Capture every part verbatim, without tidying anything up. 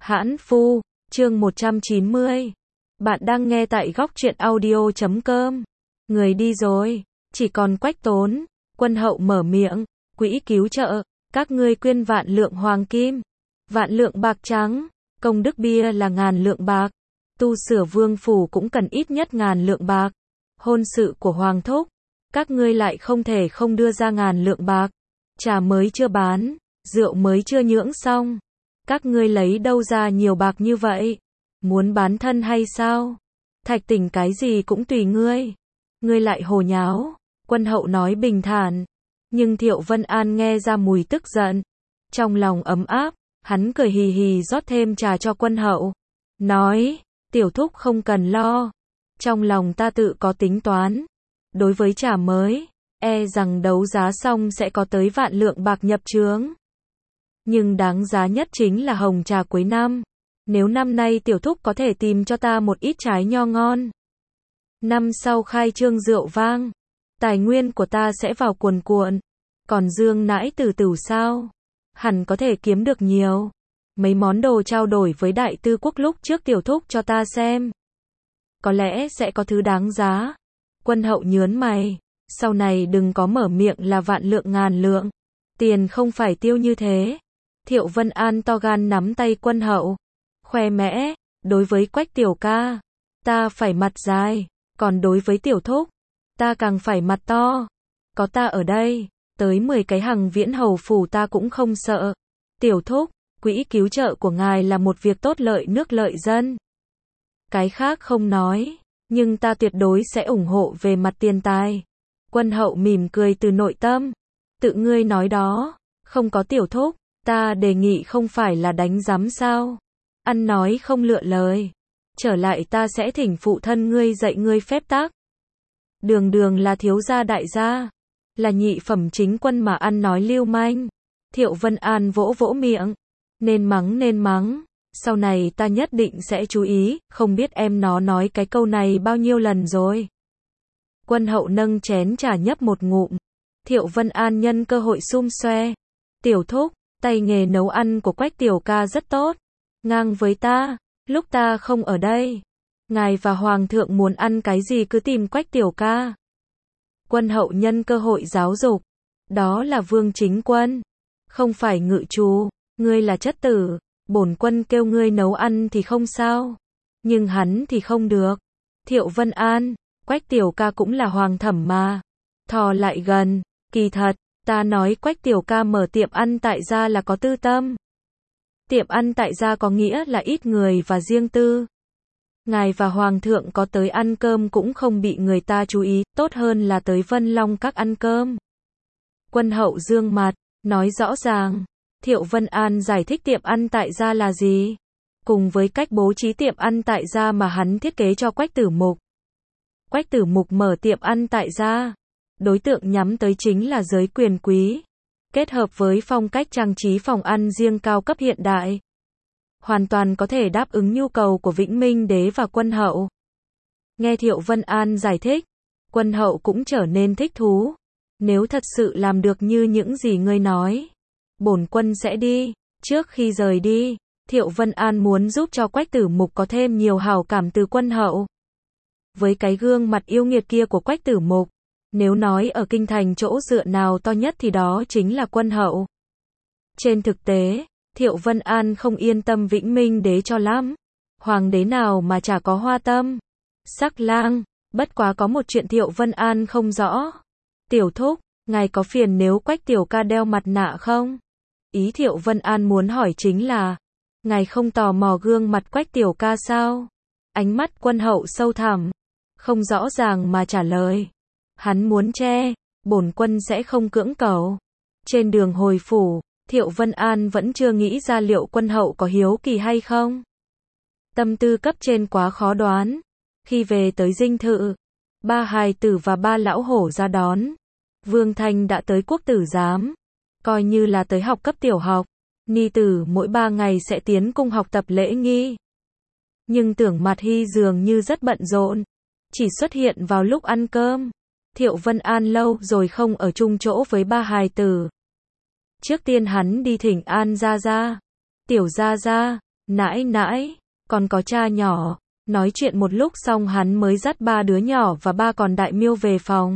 Hãn Phu, chương một trăm chín mươi. Bạn đang nghe tại góc truyện audio chấm com. Người đi rồi, chỉ còn Quách Tốn. Quân Hậu mở miệng, quỹ cứu trợ, các ngươi quyên vạn lượng hoàng kim, vạn lượng bạc trắng, công đức bia là ngàn lượng bạc, tu sửa vương phủ cũng cần ít nhất ngàn lượng bạc. Hôn sự của Hoàng Thúc, các ngươi lại không thể không đưa ra ngàn lượng bạc. Trà mới chưa bán, rượu mới chưa nhưỡng xong. Các ngươi lấy đâu ra nhiều bạc như vậy? Muốn bán thân hay sao? Thạch Tình cái gì cũng tùy ngươi. Ngươi lại hồ nháo. Quân Hậu nói bình thản. Nhưng Thiệu Vân An nghe ra mùi tức giận. Trong lòng ấm áp, hắn cười hì hì rót thêm trà cho Quân Hậu. Nói, tiểu thúc không cần lo. Trong lòng ta tự có tính toán. Đối với trà mới, e rằng đấu giá xong sẽ có tới vạn lượng bạc nhập trướng. Nhưng đáng giá nhất chính là hồng trà cuối năm. Nếu năm nay tiểu thúc có thể tìm cho ta một ít trái nho ngon, năm sau khai trương rượu vang, tài nguyên của ta sẽ vào cuồn cuộn. Còn dương nãi từ từ sao? Hẳn có thể kiếm được nhiều. Mấy món đồ trao đổi với đại tư quốc lúc trước tiểu thúc cho ta xem. Có lẽ sẽ có thứ đáng giá. Quân Hậu nhớn mày. Sau này đừng có mở miệng là vạn lượng ngàn lượng. Tiền không phải tiêu như thế. Thiệu Vân An to gan nắm tay Quân Hậu. Khoe mẽ, đối với Quách tiểu ca, ta phải mặt dài. Còn đối với tiểu thúc, ta càng phải mặt to. Có ta ở đây, tới mười cái Hằng Viễn hầu phủ ta cũng không sợ. Tiểu thúc, quỹ cứu trợ của ngài là một việc tốt lợi nước lợi dân. Cái khác không nói, nhưng ta tuyệt đối sẽ ủng hộ về mặt tiền tài. Quân Hậu mỉm cười từ nội tâm. Tự ngươi nói đó, không có tiểu thúc, ta đề nghị không phải là đánh giám sao? Ăn nói không lựa lời. Trở lại ta sẽ thỉnh phụ thân ngươi dạy ngươi phép tắc. Đường đường là thiếu gia đại gia, là nhị phẩm chính quân mà ăn nói lưu manh. Thiệu Vân An vỗ vỗ miệng. Nên mắng nên mắng. Sau này ta nhất định sẽ chú ý, không biết em nó nói cái câu này bao nhiêu lần rồi. Quân Hậu nâng chén trà nhấp một ngụm. Thiệu Vân An nhân cơ hội xum xoe. Tiểu thúc, tay nghề nấu ăn của Quách tiểu ca rất tốt. Ngang với ta, lúc ta không ở đây. Ngài và Hoàng thượng muốn ăn cái gì cứ tìm Quách tiểu ca. Quân Hậu nhân cơ hội giáo dục. Đó là Vương Chính Quân. Không phải ngự chú, ngươi là chất tử. Bổn quân kêu ngươi nấu ăn thì không sao. Nhưng hắn thì không được. Thiệu Vân An, Quách tiểu ca cũng là hoàng thẩm mà. Thò lại gần, kỳ thật, ta nói Quách tiểu ca mở tiệm ăn tại gia là có tư tâm. Tiệm ăn tại gia có nghĩa là ít người và riêng tư. Ngài và Hoàng thượng có tới ăn cơm cũng không bị người ta chú ý, tốt hơn là tới Vân Long các ăn cơm. Quân Hậu dương mặt, nói rõ ràng. Thiệu Vân An giải thích tiệm ăn tại gia là gì, cùng với cách bố trí tiệm ăn tại gia mà hắn thiết kế cho Quách Tử Mục. Quách Tử Mục mở tiệm ăn tại gia, đối tượng nhắm tới chính là giới quyền quý, kết hợp với phong cách trang trí phòng ăn riêng cao cấp hiện đại, hoàn toàn có thể đáp ứng nhu cầu của Vĩnh Minh Đế và Quân Hậu. Nghe Thiệu Vân An giải thích, Quân Hậu cũng trở nên thích thú. Nếu thật sự làm được như những gì ngươi nói, bổn quân sẽ đi. Trước khi rời đi, Thiệu Vân An muốn giúp cho Quách Tử Mục có thêm nhiều hảo cảm từ Quân Hậu. Với cái gương mặt yêu nghiệt kia của Quách Tử Mục, nếu nói ở kinh thành chỗ dựa nào to nhất thì đó chính là Quân Hậu. Trên thực tế, Thiệu Vân An không yên tâm Vĩnh Minh Đế cho lắm. Hoàng đế nào mà chả có hoa tâm. Sắc lang, bất quá có một chuyện Thiệu Vân An không rõ. Tiểu thúc, ngài có phiền nếu Quách tiểu ca đeo mặt nạ không? Ý Thiệu Vân An muốn hỏi chính là, ngài không tò mò gương mặt Quách tiểu ca sao? Ánh mắt Quân Hậu sâu thẳm, không rõ ràng mà trả lời. Hắn muốn che, bổn quân sẽ không cưỡng cầu. Trên đường hồi phủ, Thiệu Vân An vẫn chưa nghĩ ra liệu Quân Hậu có hiếu kỳ hay không. Tâm tư cấp trên quá khó đoán. Khi về tới dinh thự, ba hài tử và ba lão hổ ra đón. Vương Thanh đã tới quốc tử giám, coi như là tới học cấp tiểu học. Ni tử mỗi ba ngày sẽ tiến cung học tập lễ nghi. Nhưng Tưởng Mặt Hy dường như rất bận rộn, chỉ xuất hiện vào lúc ăn cơm. Thiệu Vân An lâu rồi không ở chung chỗ với ba hài tử. Trước tiên hắn đi thỉnh an gia gia. Tiểu gia gia, Nãi nãi, còn có cha nhỏ. Nói chuyện một lúc xong hắn mới dắt ba đứa nhỏ và ba con đại miêu về phòng.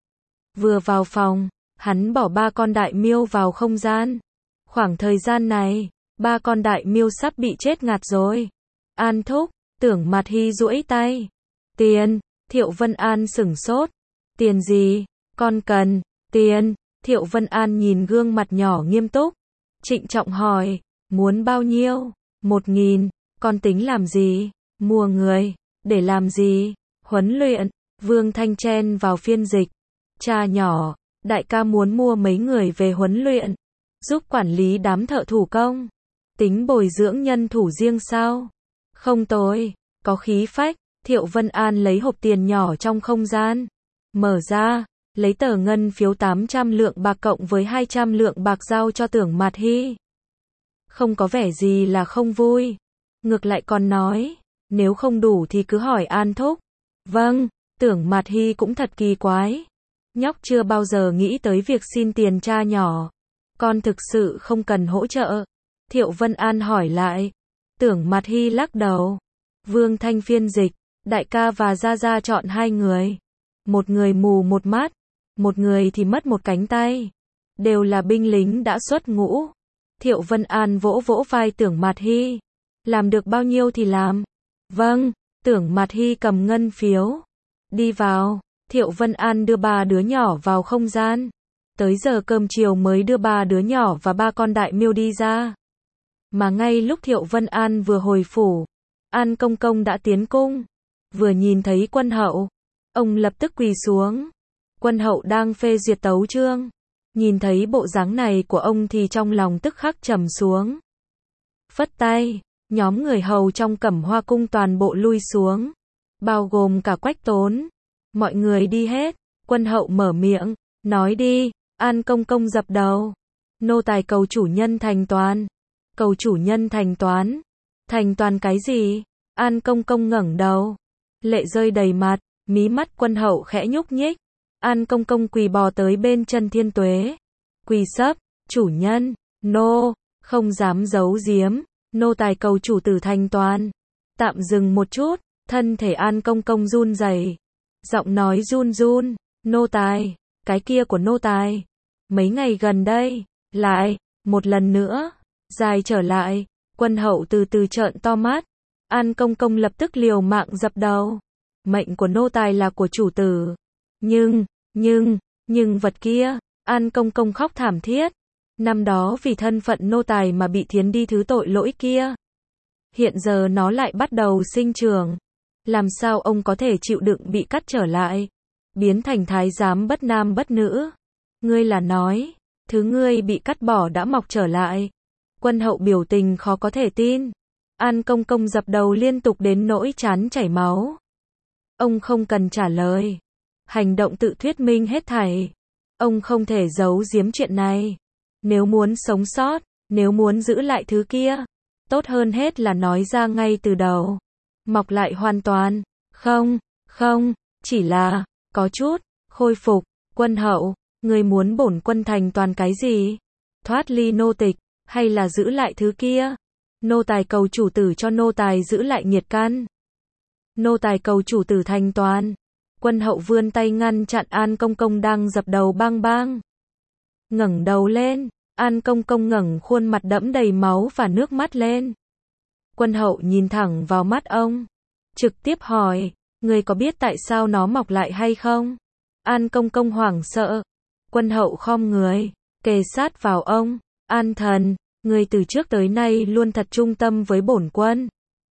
Vừa vào phòng, hắn bỏ ba con đại miêu vào không gian. Khoảng thời gian này, ba con đại miêu sắp bị chết ngạt rồi. An thúc, Tưởng Mạt Hy duỗi tay. Tiền, Thiệu Vân An sửng sốt. Tiền gì? Con cần, tiền. Thiệu Vân An nhìn gương mặt nhỏ nghiêm túc. Trịnh trọng hỏi, muốn bao nhiêu? Một nghìn, con tính làm gì? Mua người, để làm gì? Huấn luyện. Vương Thanh chen vào phiên dịch. Cha nhỏ, đại ca muốn mua mấy người về huấn luyện, giúp quản lý đám thợ thủ công. Tính bồi dưỡng nhân thủ riêng sao? Không tồi, có khí phách. Thiệu Vân An lấy hộp tiền nhỏ trong không gian. Mở ra, lấy tờ ngân phiếu tám trăm lượng bạc cộng với hai trăm lượng bạc giao cho Tưởng Mạt Hy. Không có vẻ gì là không vui. Ngược lại còn nói, nếu không đủ thì cứ hỏi An thúc. Vâng, Tưởng Mạt Hy cũng thật kỳ quái. Nhóc chưa bao giờ nghĩ tới việc xin tiền cha nhỏ. Con thực sự không cần hỗ trợ. Thiệu Vân An hỏi lại. Tưởng Mạt Hy lắc đầu. Vương Thanh phiên dịch. Đại ca và Gia Gia chọn hai người. Một người mù một mắt. Một người thì mất một cánh tay. Đều là binh lính đã xuất ngũ. Thiệu Vân An vỗ vỗ vai Tưởng Mạt Hy. Làm được bao nhiêu thì làm. Vâng, Tưởng Mạt Hy cầm ngân phiếu. Đi vào. Thiệu Vân An đưa ba đứa nhỏ vào không gian. Tới giờ cơm chiều mới đưa ba đứa nhỏ và ba con đại miêu đi ra. Mà ngay lúc Thiệu Vân An vừa hồi phủ, An Công Công đã tiến cung. Vừa nhìn thấy Quân Hậu, ông lập tức quỳ xuống. Quân Hậu đang phê duyệt tấu chương. Nhìn thấy bộ dáng này của ông thì trong lòng tức khắc trầm xuống. Phất tay, nhóm người hầu trong Cẩm Hoa cung toàn bộ lui xuống, bao gồm cả Quách Tốn. Mọi người đi hết. Quân Hậu mở miệng, nói đi. An Công Công dập đầu. Nô tài cầu chủ nhân thành toàn. Cầu chủ nhân thành toán. Thành toàn cái gì? An Công Công ngẩng đầu. Lệ rơi đầy mặt, mí mắt Quân Hậu khẽ nhúc nhích. An Công Công quỳ bò tới bên chân Thiên Tuế. Quỳ sấp, chủ nhân, nô, không dám giấu giếm, nô tài cầu chủ tử thành toàn. Tạm dừng một chút, thân thể An Công Công run rẩy. Giọng nói run run, nô tài, cái kia của nô tài. Mấy ngày gần đây, lại, một lần nữa, dài trở lại. Quân Hậu từ từ trợn to mắt. An Công Công lập tức liều mạng dập đầu. Mệnh của nô tài là của chủ tử. Nhưng, nhưng, nhưng vật kia, An Công Công khóc thảm thiết. Năm đó vì thân phận nô tài mà bị thiến đi thứ tội lỗi kia. Hiện giờ nó lại bắt đầu sinh trưởng. Làm sao ông có thể chịu đựng bị cắt trở lại, biến thành thái giám bất nam bất nữ? Ngươi là nói, thứ ngươi bị cắt bỏ đã mọc trở lại. Quân Hậu biểu tình khó có thể tin. An Công Công dập đầu liên tục đến nỗi trán chảy máu. Ông không cần trả lời. Hành động tự thuyết minh hết thảy. Ông không thể giấu giếm chuyện này. Nếu muốn sống sót, nếu muốn giữ lại thứ kia, tốt hơn hết là nói ra ngay từ đầu. Mọc lại hoàn toàn. Không, không, chỉ là, có chút, khôi phục. Quân Hậu, người muốn bổn quân thành toàn cái gì? Thoát ly nô tịch, hay là giữ lại thứ kia? Nô tài cầu chủ tử cho nô tài giữ lại nghiệt căn. Nô tài cầu chủ tử thành toàn. Quân Hậu vươn tay ngăn chặn An Công Công đang dập đầu bang bang. Ngẩng đầu lên, An Công Công ngẩng khuôn mặt đẫm đầy máu và nước mắt lên. Quân Hậu nhìn thẳng vào mắt ông, trực tiếp hỏi, người có biết tại sao nó mọc lại hay không? An Công Công hoảng sợ. Quân Hậu khom người, kề sát vào ông. An thần, người từ trước tới nay luôn thật trung tâm với bổn quân.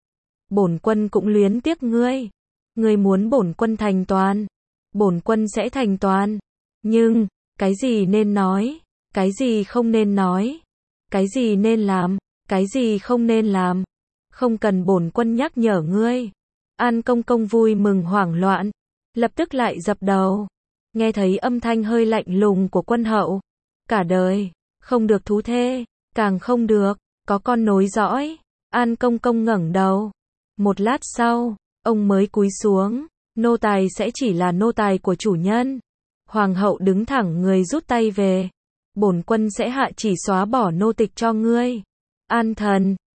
Bổn quân cũng luyến tiếc ngươi. Ngươi muốn bổn quân thành toàn, bổn quân sẽ thành toàn. Nhưng, cái gì nên nói, cái gì không nên nói, cái gì nên làm, cái gì không nên làm, không cần bổn quân nhắc nhở ngươi. An Công Công vui mừng hoảng loạn, lập tức lại dập đầu. Nghe thấy âm thanh hơi lạnh lùng của Quân Hậu. Cả đời, không được thú thê, càng không được, có con nối dõi. An Công Công ngẩng đầu. Một lát sau, ông mới cúi xuống. Nô tài sẽ chỉ là nô tài của chủ nhân. Hoàng hậu đứng thẳng người rút tay về. Bổn quân sẽ hạ chỉ xóa bỏ nô tịch cho ngươi. An thần,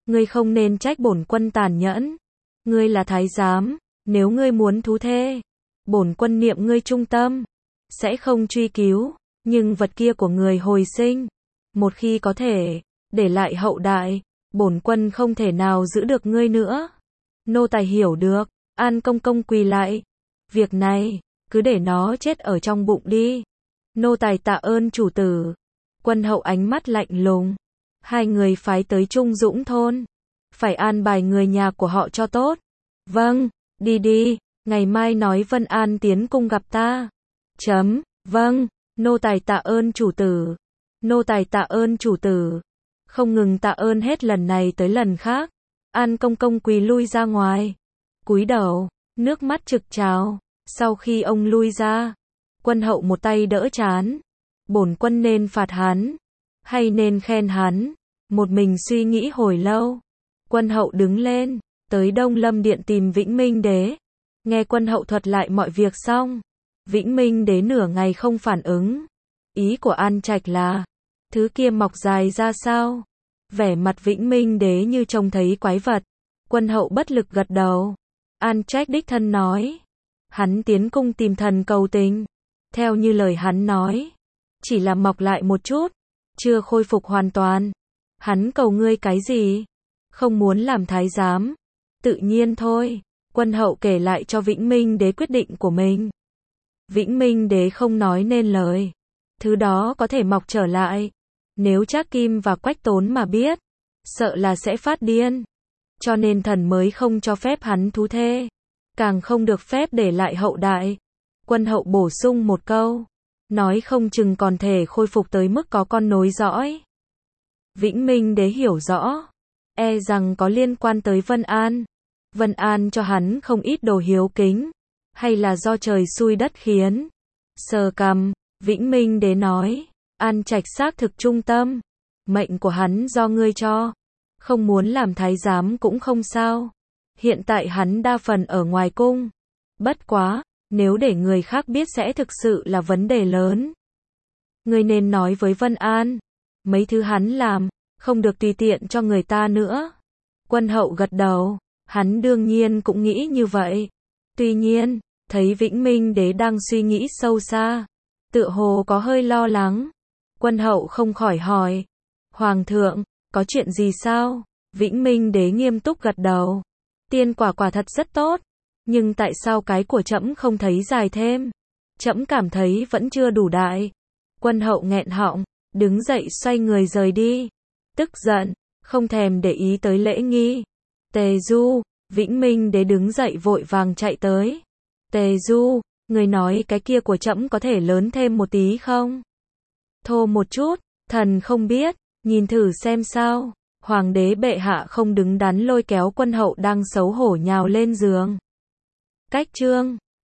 Ngươi không nên trách bổn quân tàn nhẫn. Ngươi là thái giám, nếu ngươi muốn thú thê, bổn quân niệm ngươi trung tâm, sẽ không truy cứu, nhưng vật kia của người hồi sinh, một khi có thể để lại hậu đại, bổn quân không thể nào giữ được ngươi nữa. Nô tài hiểu được. An Công Công quỳ lại. Việc này, cứ để nó chết ở trong bụng đi. Nô tài tạ ơn chủ tử. Quân hậu ánh mắt lạnh lùng. Hai người phái tới Trung Dũng thôn. Phải an bài người nhà của họ cho tốt. Vâng, đi đi, ngày mai nói Vân An tiến cung gặp ta. Chấm, vâng, nô tài tạ ơn chủ tử. Nô tài tạ ơn chủ tử. Không ngừng tạ ơn hết lần này tới lần khác. An Công Công quỳ lui ra ngoài. Cúi đầu, nước mắt trực trào. Sau khi ông lui ra, quân hậu một tay đỡ trán. Bổn quân nên phạt hắn, hay nên khen hắn? Một mình suy nghĩ hồi lâu. Quân hậu đứng lên, tới Đông Lâm Điện tìm Vĩnh Minh Đế. Nghe quân hậu thuật lại mọi việc xong, Vĩnh Minh Đế nửa ngày không phản ứng. Ý của An Trạch là, thứ kia mọc dài ra sao? Vẻ mặt Vĩnh Minh Đế như trông thấy quái vật. Quân hậu bất lực gật đầu. An Trạch đích thân nói, hắn tiến cung tìm thần cầu tình. Theo như lời hắn nói, chỉ là mọc lại một chút, chưa khôi phục hoàn toàn. Hắn cầu ngươi cái gì? Không muốn làm thái giám. Tự nhiên thôi. Quân hậu kể lại cho Vĩnh Minh Đế quyết định của mình. Vĩnh Minh Đế không nói nên lời. Thứ đó có thể mọc trở lại. Nếu Trác Kim và Quách Tốn mà biết, sợ là sẽ phát điên. Cho nên thần mới không cho phép hắn thú thê. Càng không được phép để lại hậu đại. Quân hậu bổ sung một câu. Nói không chừng còn thể khôi phục tới mức có con nối dõi. Vĩnh Minh Đế hiểu rõ. E rằng có liên quan tới Vân An. Vân An cho hắn không ít đồ hiếu kính. Hay là do trời xui đất khiến. Sờ cằm, Vĩnh Minh Đế nói. An Trạch xác thực trung tâm. Mệnh của hắn do ngươi cho. Không muốn làm thái giám cũng không sao. Hiện tại hắn đa phần ở ngoài cung. Bất quá, nếu để người khác biết sẽ thực sự là vấn đề lớn. Ngươi nên nói với Vân An. Mấy thứ hắn làm, không được tùy tiện cho người ta nữa. Quân hậu gật đầu. Hắn đương nhiên cũng nghĩ như vậy. Tuy nhiên, thấy Vĩnh Minh Đế đang suy nghĩ sâu xa. Tựa hồ có hơi lo lắng. Quân hậu không khỏi hỏi. Hoàng thượng, có chuyện gì sao? Vĩnh Minh Đế nghiêm túc gật đầu. Tiên quả quả thật rất tốt. Nhưng tại sao cái của trẫm không thấy dài thêm? Trẫm cảm thấy vẫn chưa đủ đại. Quân hậu nghẹn họng, đứng dậy xoay người rời đi. Tức giận, không thèm để ý tới lễ nghi. Tề Du, Vĩnh Minh Đế đứng dậy vội vàng chạy tới. Tề Du, người nói cái kia của trẫm có thể lớn thêm một tí không? Thô một chút, thần không biết, nhìn thử xem sao. Hoàng đế bệ hạ không đứng đắn lôi kéo quân hậu đang xấu hổ nhào lên giường. Cách chương